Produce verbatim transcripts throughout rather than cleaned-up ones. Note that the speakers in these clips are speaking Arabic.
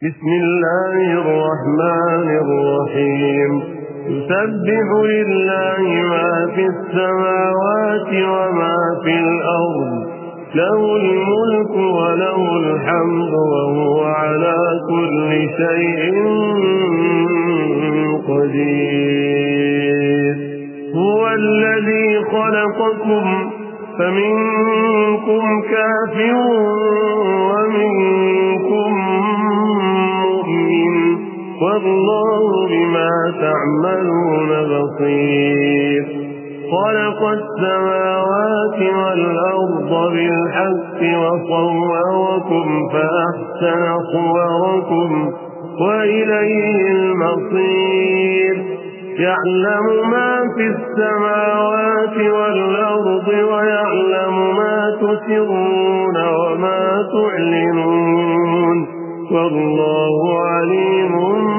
بسم الله الرحمن الرحيم يسبح لله ما في السماوات وما في الأرض له الملك وله الحمد وهو على كل شيء قدير هو الذي خلقكم فمنكم كافر ومنكم مؤمن والله بما تعملون بصير خلق السماوات والأرض بالحق وصوركم فأحسن صوركم وإليه المصير يعلم ما في السماوات والأرض ويعلم ما تسرون وما تعلنون والله عليم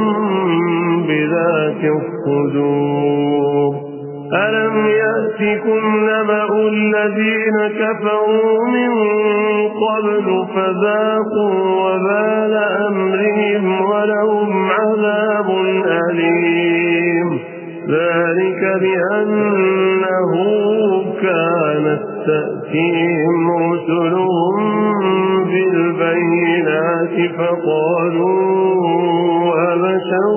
بذات الصدور ألم يأتكم نبأ الذين كفروا من قبل فذاقوا وبال أمرهم ولهم عذاب أليم ذلك بأنه كانت تأتيهم رسلهم بالبينات فقالوا أبشر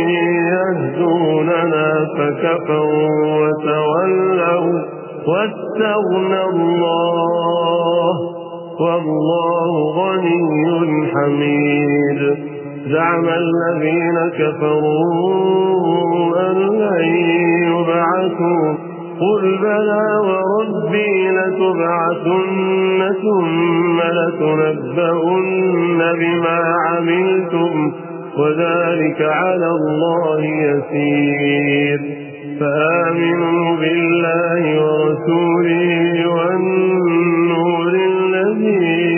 يهدوننا فكفروا وتولوا واستغنى الله والله غني حميد زعم الذين كفروا أن لن يبعثوا قل بلى وربي لتبعثن ثم لتنبؤن بما عملتم وذلك على الله يسير فآمنوا بالله ورسوله والنور الذي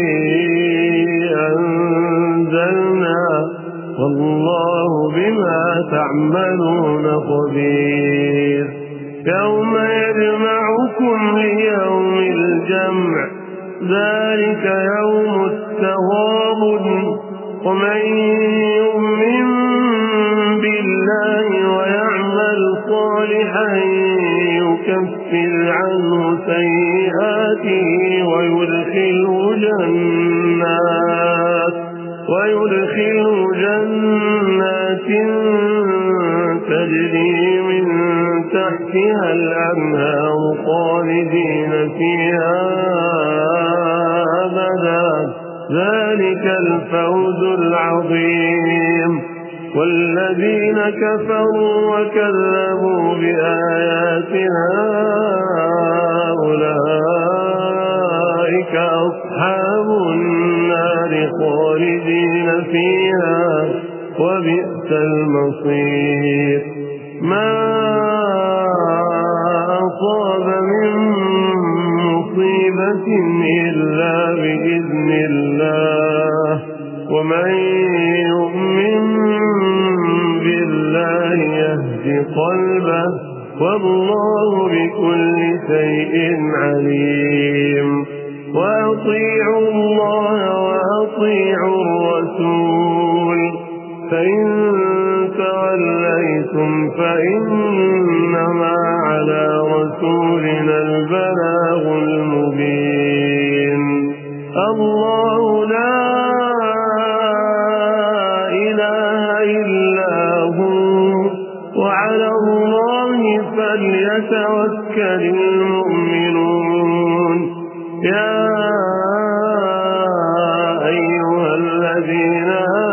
أنزلنا والله بما تعملون خبير يوم يجمعكم ليوم الجمع ذلك يوم التغابن ومن يؤمن بالله ويعمل صالحا يكفر عنه سيئاته ويدخله جنات ويدخله جنات تجري من تحتها الأنهار خالدين فيها أبدا ذلك الفوز العظيم والذين كفروا وكذبوا بآياتنا أولئك أصحاب النار خالدين فيها وبئس المصير ما أصاب من مصيبة إلا بإذن الله ومن يؤمن بالله يهد قلبه والله بكل شيء عليم وأطيعوا الله وأطيعوا الرسول فإن توليتم فإنما على رسولنا البلاغ المبين الله لا إله إلا هو وعلى الله فليتوكل المؤمنون يا أيها الذين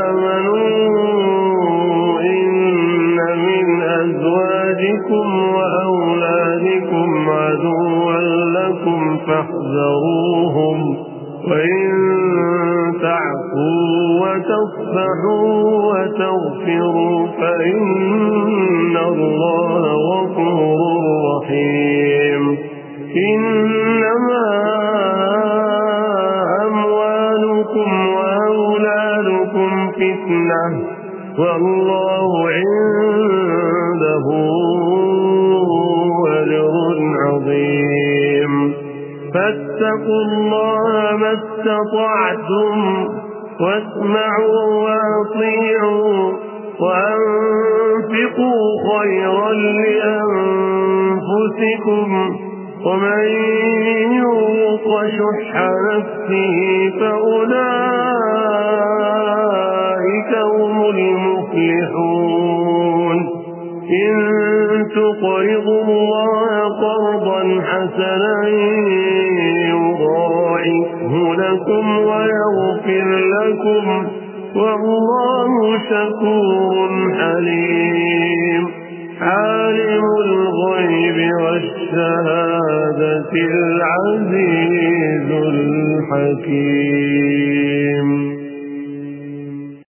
أزواجكم وأولادكم عدوا لكم فاحذروهم وإن تعفوا وتصفحوا وتغفروا فإن الله غفور رحيم إنما أموالكم وأولادكم فتنة والله عنده أجر عظيم فاتقوا الله ما استطعتم واسمعوا وأطيعوا وأنفقوا خيرا لأنفسكم ومن يوق شح نفسه فأولئك هم المفلحون إن تقرضوا الله قرضا حسنا يضاعفه لكم ويغفر لكم والله شكور حليم عالم الغيب والشهادة العزيز الحكيم.